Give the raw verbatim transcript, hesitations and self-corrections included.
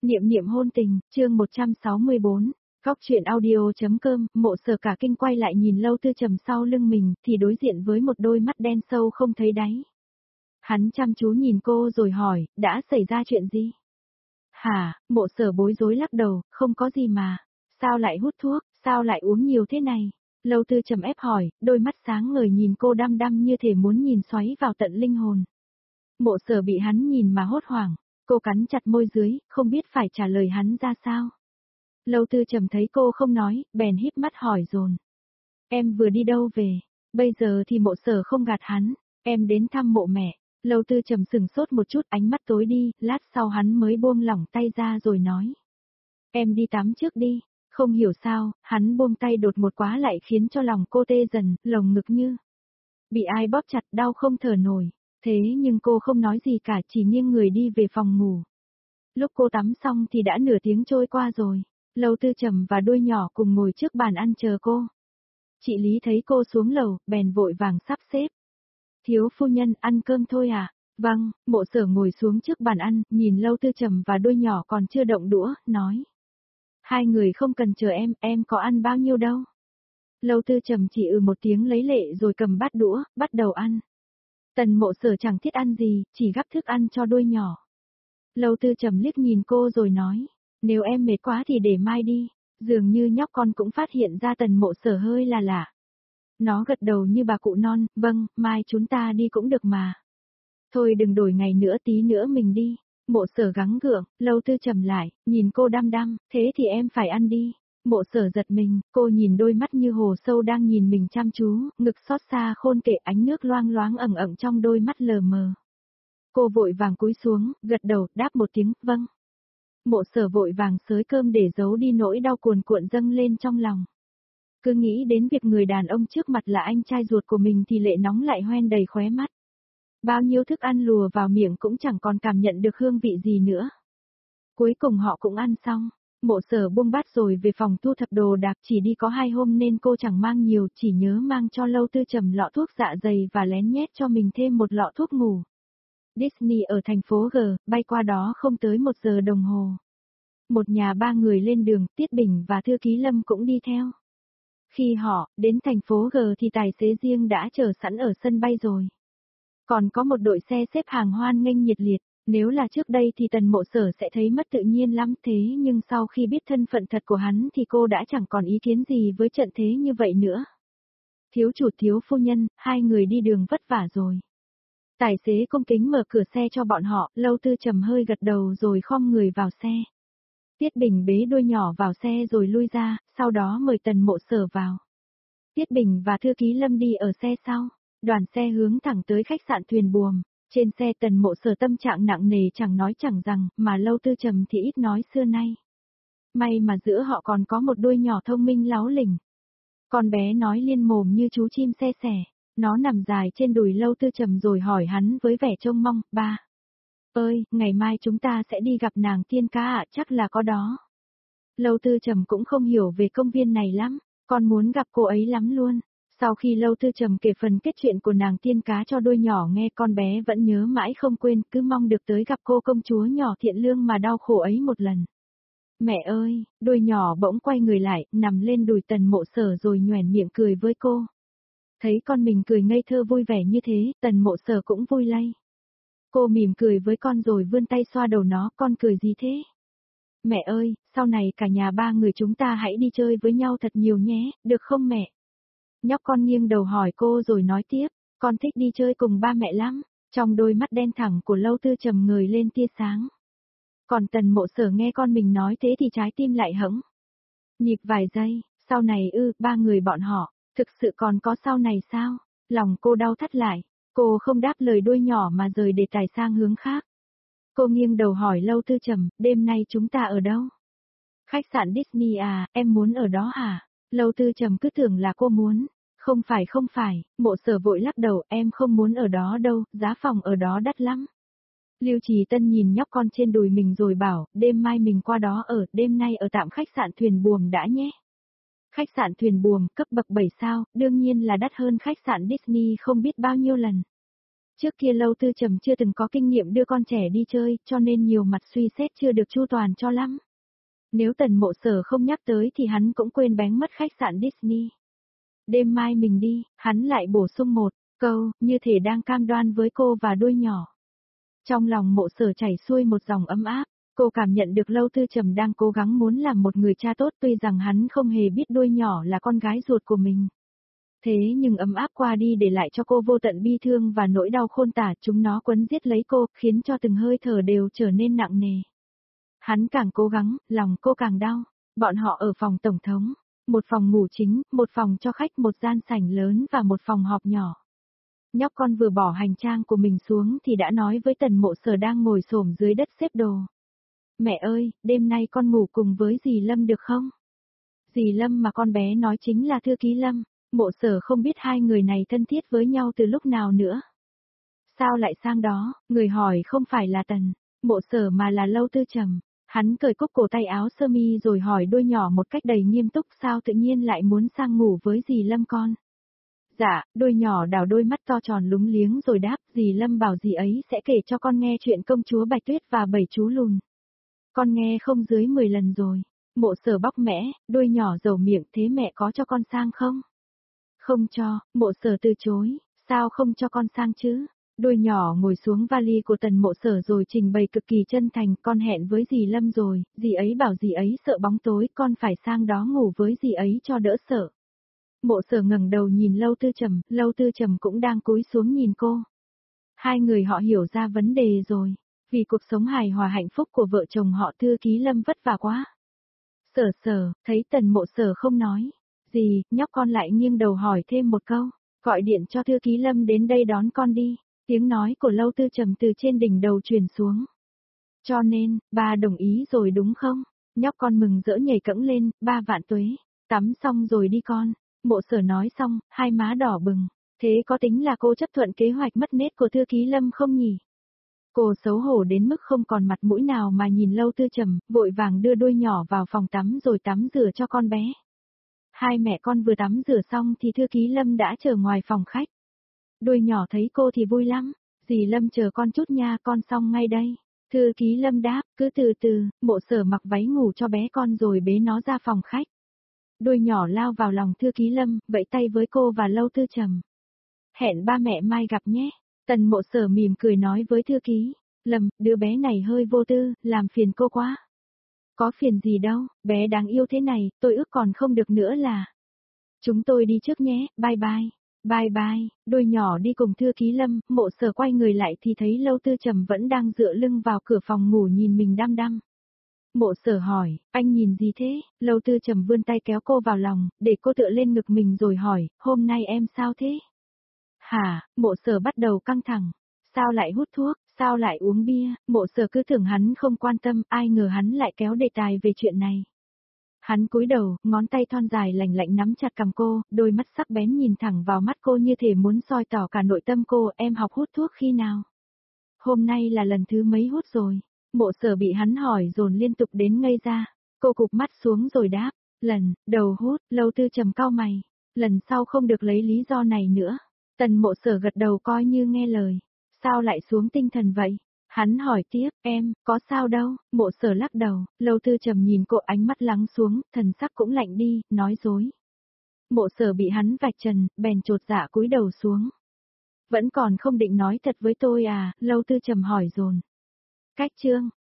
Niệm niệm hôn tình, chương một trăm sáu mươi bốn, Góc truyện audio.com, Mộ Sở cả kinh quay lại nhìn Lâu Tư Trầm sau lưng mình, thì đối diện với một đôi mắt đen sâu không thấy đáy. Hắn chăm chú nhìn cô rồi hỏi, đã xảy ra chuyện gì? Hả, Mộ Sở bối rối lắc đầu, không có gì mà. Sao lại hút thuốc, sao lại uống nhiều thế này? Lâu Tư Trầm ép hỏi, đôi mắt sáng ngời nhìn cô đăm đăm như thể muốn nhìn xoáy vào tận linh hồn. Mộ Sở bị hắn nhìn mà hốt hoảng. Cô cắn chặt môi dưới, không biết phải trả lời hắn ra sao. Lâu Tư Trầm thấy cô không nói, bèn híp mắt hỏi dồn. Em vừa đi đâu về? Bây giờ thì Mộ Sở không gạt hắn, em đến thăm mộ mẹ. Lâu Tư Trầm sừng sốt một chút, ánh mắt tối đi, lát sau hắn mới buông lỏng tay ra rồi nói. Em đi tắm trước đi. Không hiểu sao, hắn buông tay đột một quá lại khiến cho lòng cô tê dần, lồng ngực như bị ai bóp chặt, đau không thở nổi. Thế nhưng cô không nói gì cả, chỉ nghiêng người đi về phòng ngủ. Lúc cô tắm xong thì đã nửa tiếng trôi qua rồi. Lâu Tư Trầm và đôi nhỏ cùng ngồi trước bàn ăn chờ cô. Chị Lý thấy cô xuống lầu, bèn vội vàng sắp xếp. Thiếu phu nhân, ăn cơm thôi à? Vâng, Mộ Sở ngồi xuống trước bàn ăn, nhìn Lâu Tư Trầm và đôi nhỏ còn chưa động đũa, nói. Hai người không cần chờ em, em có ăn bao nhiêu đâu. Lâu Tư Trầm chỉ ừ một tiếng lấy lệ rồi cầm bát đũa, bắt đầu ăn. Tần Mộ Sở chẳng thiết ăn gì, chỉ gắp thức ăn cho đôi nhỏ. Lâu Tư Trầm liếc nhìn cô rồi nói, nếu em mệt quá thì để mai đi. Dường như nhóc con cũng phát hiện ra Tần Mộ Sở hơi là lạ. Nó gật đầu như bà cụ non, vâng, mai chúng ta đi cũng được mà. Thôi đừng đổi ngày nữa, tí nữa mình đi. Mộ Sở gắng gượng, Lâu Tư Trầm lại, nhìn cô đăm đăm, thế thì em phải ăn đi. Mộ Sở giật mình, cô nhìn đôi mắt như hồ sâu đang nhìn mình chăm chú, ngực xót xa khôn kể, ánh nước loang loáng ẩn ẩn trong đôi mắt lờ mờ. Cô vội vàng cúi xuống, gật đầu, đáp một tiếng, vâng. Mộ Sở vội vàng xới cơm để giấu đi nỗi đau cuồn cuộn dâng lên trong lòng. Cứ nghĩ đến việc người đàn ông trước mặt là anh trai ruột của mình thì lệ nóng lại hoen đầy khóe mắt. Bao nhiêu thức ăn lùa vào miệng cũng chẳng còn cảm nhận được hương vị gì nữa. Cuối cùng họ cũng ăn xong. Mộ Sở buông bát rồi về phòng thu thập đồ đạc, chỉ đi có hai hôm nên cô chẳng mang nhiều, chỉ nhớ mang cho Lâu Tư Trầm lọ thuốc dạ dày và lén nhét cho mình thêm một lọ thuốc ngủ. Disney ở thành phố G, bay qua đó không tới một giờ đồng hồ. Một nhà ba người lên đường, Tiết Bình và Thư Ký Lâm cũng đi theo. Khi họ đến thành phố G thì tài xế riêng đã chờ sẵn ở sân bay rồi. Còn có một đội xe xếp hàng hoan nghênh nhiệt liệt. Nếu là trước đây thì Tần Mộ Sở sẽ thấy mất tự nhiên lắm, thế nhưng sau khi biết thân phận thật của hắn thì cô đã chẳng còn ý kiến gì với trận thế như vậy nữa. Thiếu chủ thiếu phu nhân, hai người đi đường vất vả rồi. Tài xế cung kính mở cửa xe cho bọn họ, Lâu Tư Trầm hơi gật đầu rồi khom người vào xe. Tiết Bình bế đôi nhỏ vào xe rồi lui ra, sau đó mời Tần Mộ Sở vào. Tiết Bình và Thư Ký Lâm đi ở xe sau, đoàn xe hướng thẳng tới khách sạn Thuyền Buồm. Trên xe Tần Mộ Sở tâm trạng nặng nề chẳng nói chẳng rằng, mà Lâu Tư Trầm thì ít nói xưa nay. May mà giữa họ còn có một đôi nhỏ thông minh láu lỉnh. Con bé nói liên mồm như chú chim xe sẻ, nó nằm dài trên đùi Lâu Tư Trầm rồi hỏi hắn với vẻ trông mong, ba. Ơi, ngày mai chúng ta sẽ đi gặp nàng tiên cá ạ, chắc là có đó. Lâu Tư Trầm cũng không hiểu về công viên này lắm, con muốn gặp cô ấy lắm luôn. Sau khi Lâu Tư Trầm kể phần kết chuyện của nàng tiên cá cho đôi nhỏ nghe, con bé vẫn nhớ mãi không quên, cứ mong được tới gặp cô công chúa nhỏ thiện lương mà đau khổ ấy một lần. Mẹ ơi, đôi nhỏ bỗng quay người lại, nằm lên đùi Tần Mộ Sở rồi nhoẻn miệng cười với cô. Thấy con mình cười ngây thơ vui vẻ như thế, Tần Mộ Sở cũng vui lây. Cô mỉm cười với con rồi vươn tay xoa đầu nó, con cười gì thế? Mẹ ơi, sau này cả nhà ba người chúng ta hãy đi chơi với nhau thật nhiều nhé, được không mẹ? Nhóc con nghiêng đầu hỏi cô rồi nói tiếp, con thích đi chơi cùng ba mẹ lắm. Trong đôi mắt đen thẳng của Lâu Tư Trầm ngời lên tia sáng. Còn Tần Mộ Sở nghe con mình nói thế thì trái tim lại hững. Nhịp vài giây, sau này ư, ba người bọn họ, thực sự còn có sau này sao? Lòng cô đau thắt lại, cô không đáp lời đôi nhỏ mà rời đề tài sang hướng khác. Cô nghiêng đầu hỏi Lâu Tư Trầm, đêm nay chúng ta ở đâu? Khách sạn Disney à, em muốn ở đó hả? Lâu Tư Trầm cứ tưởng là cô muốn. Không phải không phải, Mộ Sở vội lắc đầu, em không muốn ở đó đâu, giá phòng ở đó đắt lắm. Lưu Trì Tân nhìn nhóc con trên đùi mình rồi bảo, đêm mai mình qua đó ở, đêm nay ở tạm khách sạn Thuyền Buồm đã nhé. Khách sạn Thuyền Buồm, cấp bậc bảy sao, đương nhiên là đắt hơn khách sạn Disney không biết bao nhiêu lần. Trước kia Lâu Tư Trầm chưa từng có kinh nghiệm đưa con trẻ đi chơi, cho nên nhiều mặt suy xét chưa được chu toàn cho lắm. Nếu Tần Mộ Sở không nhắc tới thì hắn cũng quên bén mất khách sạn Disney. Đêm mai mình đi, hắn lại bổ sung một câu, như thể đang cam đoan với cô và đuôi nhỏ. Trong lòng Mộ Sở chảy xuôi một dòng ấm áp, cô cảm nhận được Lâu Tư Trầm đang cố gắng muốn làm một người cha tốt, tuy rằng hắn không hề biết đuôi nhỏ là con gái ruột của mình. Thế nhưng ấm áp qua đi để lại cho cô vô tận bi thương và nỗi đau khôn tả, chúng nó quấn giết lấy cô, khiến cho từng hơi thở đều trở nên nặng nề. Hắn càng cố gắng, lòng cô càng đau. Bọn họ ở phòng tổng thống, một phòng ngủ chính, một phòng cho khách, một gian sảnh lớn và một phòng họp nhỏ. Nhóc con vừa bỏ hành trang của mình xuống thì đã nói với Tần Mộ Sở đang ngồi xổm dưới đất xếp đồ. Mẹ ơi, đêm nay con ngủ cùng với dì Lâm được không? Dì Lâm mà con bé nói chính là thư ký Lâm. Mộ Sở không biết hai người này thân thiết với nhau từ lúc nào nữa. Sao lại sang đó, người hỏi không phải là Tần Mộ Sở mà là Lâu Tư Trầm. Hắn cởi cúc cổ tay áo sơ mi rồi hỏi đuôi nhỏ một cách đầy nghiêm túc, sao tự nhiên lại muốn sang ngủ với dì Lâm con? Dạ, đuôi nhỏ đảo đôi mắt to tròn lúng liếng rồi đáp, dì Lâm bảo dì ấy sẽ kể cho con nghe chuyện công chúa Bạch Tuyết và bảy chú lùn. Con nghe không dưới mười lần rồi. Mộ Sở bóc mẽ, đuôi nhỏ dầu miệng, thế mẹ có cho con sang không? Không cho, Mộ Sở từ chối, sao không cho con sang chứ? Đuôi nhỏ ngồi xuống vali của Tần Mộ Sở rồi trình bày cực kỳ chân thành, con hẹn với dì Lâm rồi, dì ấy bảo dì ấy sợ bóng tối, con phải sang đó ngủ với dì ấy cho đỡ sợ. Mộ Sở ngẩng đầu nhìn Lâu Tư Trầm, Lâu Tư Trầm cũng đang cúi xuống nhìn cô. Hai người họ hiểu ra vấn đề rồi, vì cuộc sống hài hòa hạnh phúc của vợ chồng họ, thư ký Lâm vất vả quá. Sở Sở, thấy Tần Mộ Sở không nói gì, nhóc con lại nghiêng đầu hỏi thêm một câu, gọi điện cho thư ký Lâm đến đây đón con đi. Tiếng nói của Lâu Tư Trầm từ trên đỉnh đầu truyền xuống. Cho nên, ba đồng ý rồi đúng không? Nhóc con mừng rỡ nhảy cẫng lên, ba vạn tuế. Tắm xong rồi đi con. Mộ Sở nói xong, hai má đỏ bừng. Thế có tính là cô chấp thuận kế hoạch mất nết của thư ký Lâm không nhỉ? Cô xấu hổ đến mức không còn mặt mũi nào mà nhìn Lâu Tư Trầm, vội vàng đưa đuôi nhỏ vào phòng tắm rồi tắm rửa cho con bé. Hai mẹ con vừa tắm rửa xong thì thư ký Lâm đã chờ ngoài phòng khách. Đuôi nhỏ thấy cô thì vui lắm, dì Lâm chờ con chút nha, con xong ngay đây. Thư ký Lâm đáp, cứ từ từ. Mộ Sở mặc váy ngủ cho bé con rồi bế nó ra phòng khách. Đuôi nhỏ lao vào lòng thư ký Lâm, vẫy tay với cô và Lâu Tư Trầm. Hẹn ba mẹ mai gặp nhé. Tần Mộ Sở mỉm cười nói với thư ký Lâm, đứa bé này hơi vô tư, làm phiền cô quá. Có phiền gì đâu, bé đáng yêu thế này, tôi ước còn không được nữa là. Chúng tôi đi trước nhé, bye bye. Bye bye, đuôi nhỏ đi cùng thư ký Lâm. Mộ Sở quay người lại thì thấy Lâu Tư Trầm vẫn đang dựa lưng vào cửa phòng ngủ nhìn mình đăm đăm. Mộ Sở hỏi, anh nhìn gì thế? Lâu Tư Trầm vươn tay kéo cô vào lòng, để cô tựa lên ngực mình rồi hỏi, hôm nay em sao thế? Hả? Mộ Sở bắt đầu căng thẳng. Sao lại hút thuốc, sao lại uống bia? Mộ Sở cứ tưởng hắn không quan tâm, ai ngờ hắn lại kéo đề tài về chuyện này. Hắn cúi đầu, ngón tay thon dài lành lạnh nắm chặt cằm cô, đôi mắt sắc bén nhìn thẳng vào mắt cô như thể muốn soi tỏ cả nội tâm cô. Em học hút thuốc khi nào? Hôm nay là lần thứ mấy hút rồi? Mộ Sở bị hắn hỏi dồn liên tục đến ngây ra. Cô cụp mắt xuống rồi đáp, lần đầu hút. Lâu Tư Trầm cau mày, lần sau không được lấy lý do này nữa. Tần Mộ Sở gật đầu coi như nghe lời. Sao lại xuống tinh thần vậy? Hắn hỏi tiếp, em, có sao đâu? Mộ Sở lắc đầu. Lâu Tư Trầm nhìn cô, ánh mắt lắng xuống, thần sắc cũng lạnh đi, nói dối. Mộ Sở bị hắn vạch trần, bèn chột dạ cúi đầu xuống. Vẫn còn không định nói thật với tôi à? Lâu Tư Trầm hỏi dồn. Cách chương